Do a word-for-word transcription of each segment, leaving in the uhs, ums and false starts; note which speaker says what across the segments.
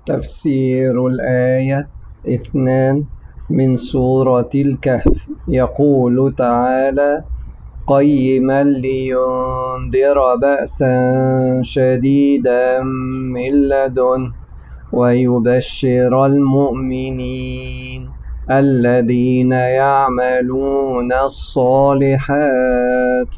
Speaker 1: تفسير الآية اثنان من سورة الكهف. يقول تعالى: قيما لينذر بأسا شديدا من لدنه ويبشر المؤمنين الذين يعملون الصالحات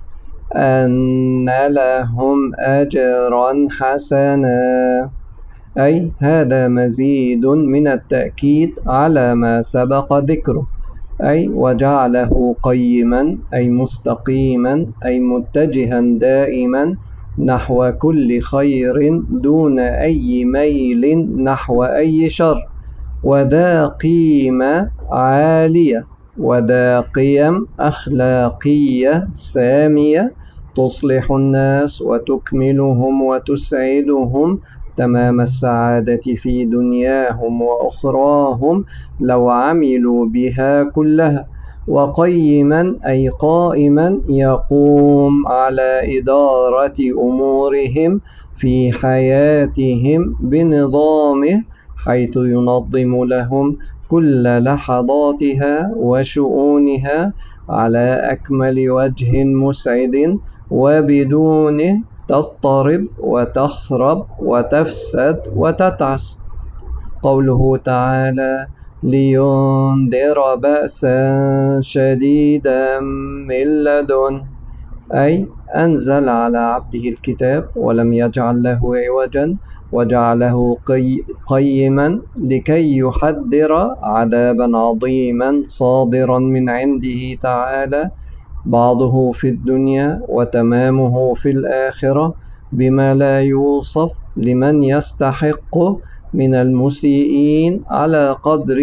Speaker 1: أن لهم أجرا حسنا. أي هذا مزيد من التأكيد على ما سبق ذكره، أي وجعله قيما أي مستقيما أي متجها دائما نحو كل خير دون أي ميل نحو أي شر، وذا قيمة عالية وذا قيم أخلاقية سامية تصلح الناس وتكملهم وتسعدهم تمام السعادة في دنياهم وأخراهم لو عملوا بها كلها. وقيما أي قائما يقوم على إدارة أمورهم في حياتهم بنظامه، حيث ينظم لهم كل لحظاتها وشؤونها على أكمل وجه مسعد وبدونه تضطرب وتخرب وتفسد وتتعس. قوله تعالى: لينذر بأسا شديدا من لدنه، أي أنزل على عبده الكتاب ولم يجعل له عوجا، وجعله قي قيما لكي يحذر عذابا عظيما صادرا من عنده تعالى، بعضه في الدنيا وتمامه في الآخرة، بما لا يوصف لمن يستحقه من المسيئين على قدر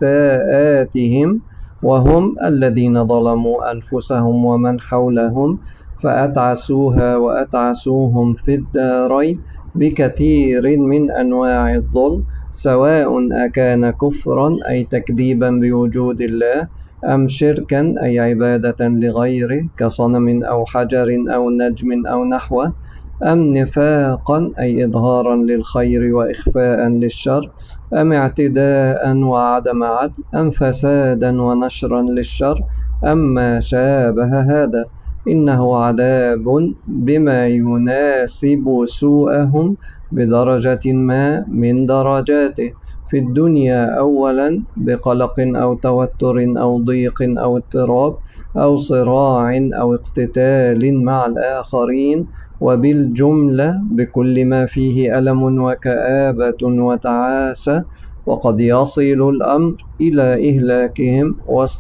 Speaker 1: إساءاتهم، وهم الذين ظلموا أنفسهم ومن حولهم فأتعسوها وأتعسوهم في الدارين بكثير من أنواع الظلم، سواء أكان كفرا أي تكذيبا بوجود الله، أم شركا أي عبادة لغيره كصنم أو حجر أو نجم أو نحوه، أم نفاقا أي إظهارا للخير وإخفاء للشر، أم اعتداء وعدم عدل، أم فسادا ونشرا للشر، أم ما شابه هذا. إنه عذاب بما يناسب سوءهم بدرجة ما من درجاته في الدنيا، أولا بقلق أو توتر أو ضيق أو اضطراب أو صراع أو اقتتال مع الآخرين، وبالجملة بكل ما فيه ألم وكآبة وتعاسة، وقد يصل الأمر إلى إهلاكهم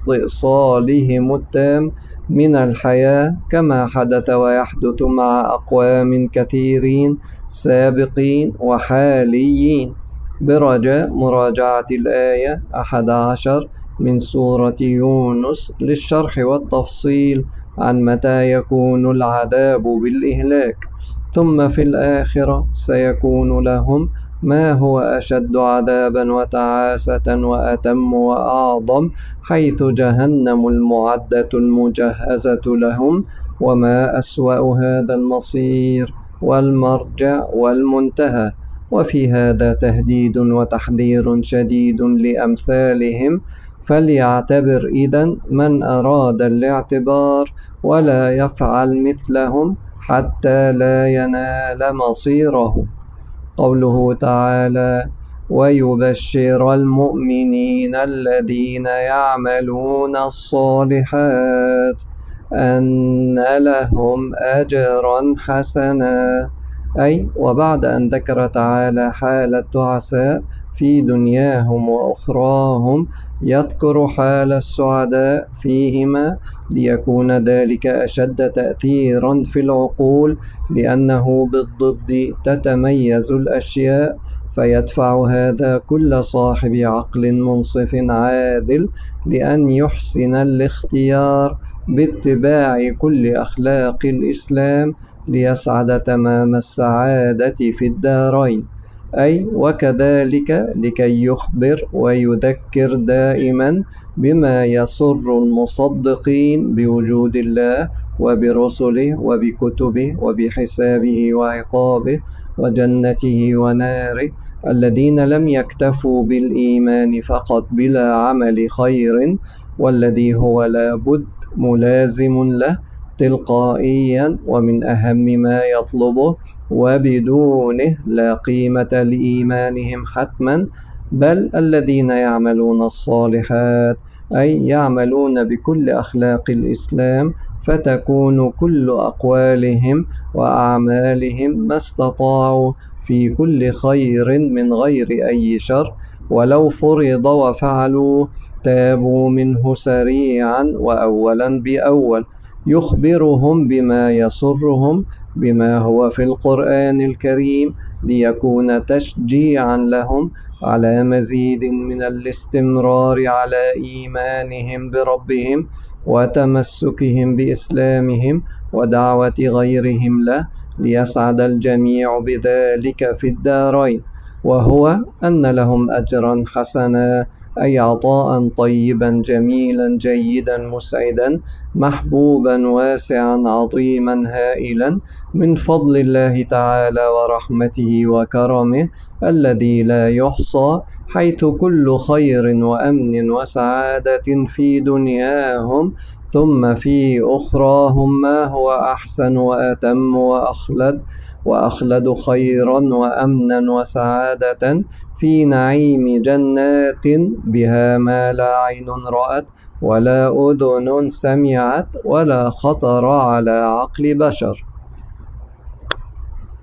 Speaker 1: واستئصالهم التام من الحياة، كما حدث ويحدث مع أقوام كثيرين سابقين وحاليين. برجاء مراجعة الآية أحد عشر من سورة يونس للشرح والتفصيل عن متى يكون العذاب بالإهلاك. ثم في الآخرة سيكون لهم ما هو أشد عذابا وتعاسة وأتم وأعظم، حيث جهنم المعدة المجهزة لهم، وما أسوأ هذا المصير والمرجع والمنتهى. وفي هذا تهديد وتحذير شديد لأمثالهم، فليعتبر إذن من أراد الاعتبار ولا يفعل مثلهم حتى لا ينال مصيره. قوله تعالى: ويبشر المؤمنين الذين يعملون الصالحات أن لهم أجرا حسنا، أي وبعد أن ذكر تعالى حال التعساء في دنياهم وأخراهم يذكر حال السعداء فيهما، ليكون ذلك أشد تأثيرا في العقول، لأنه بالضد تتميز الأشياء، فيدفع هذا كل صاحب عقل منصف عادل لأن يحسن الاختيار باتباع كل أخلاق الإسلام ليسعد تمام السعادة في الدارين. أي وكذلك لكي يخبر ويذكر دائما بما يسر المصدقين بوجود الله وبرسله وبكتبه وبحسابه وعقابه وجنته وناره، الذين لم يكتفوا بالإيمان فقط بلا عمل خير، والذي هو لابد ملازم له تلقائيا ومن أهم ما يطلبه، وبدونه لا قيمة لإيمانهم حتما. بل الذين يعملون الصالحات، أي يعملون بكل أخلاق الإسلام، فتكون كل أقوالهم وأعمالهم ما استطاعوا في كل خير من غير أي شر، ولو فرض وفعلوا تابوا منه سريعا وأولا بأول، يخبرهم بما يسرهم بما هو في القرآن الكريم، ليكون تشجيعا لهم على مزيد من الاستمرار على إيمانهم بربهم وتمسكهم بإسلامهم ودعوة غيرهم له، ليسعد الجميع بذلك في الدارين، وهو أن لهم أجرا حسنا، أي عطاء طيبا جميلا جيدا مسعدا محبوبا واسعا عظيما هائلا من فضل الله تعالى ورحمته وكرمه الذي لا يحصى، حيث كل خير وأمن وسعادة في دنياهم ثم في أخراهم ما هو أحسن وأتم وأخلد وأخلد خيرا وأمنا وسعادة في نعيم جنات بها ما لا عين رأت ولا أذن سمعت ولا خطر على عقل بشر.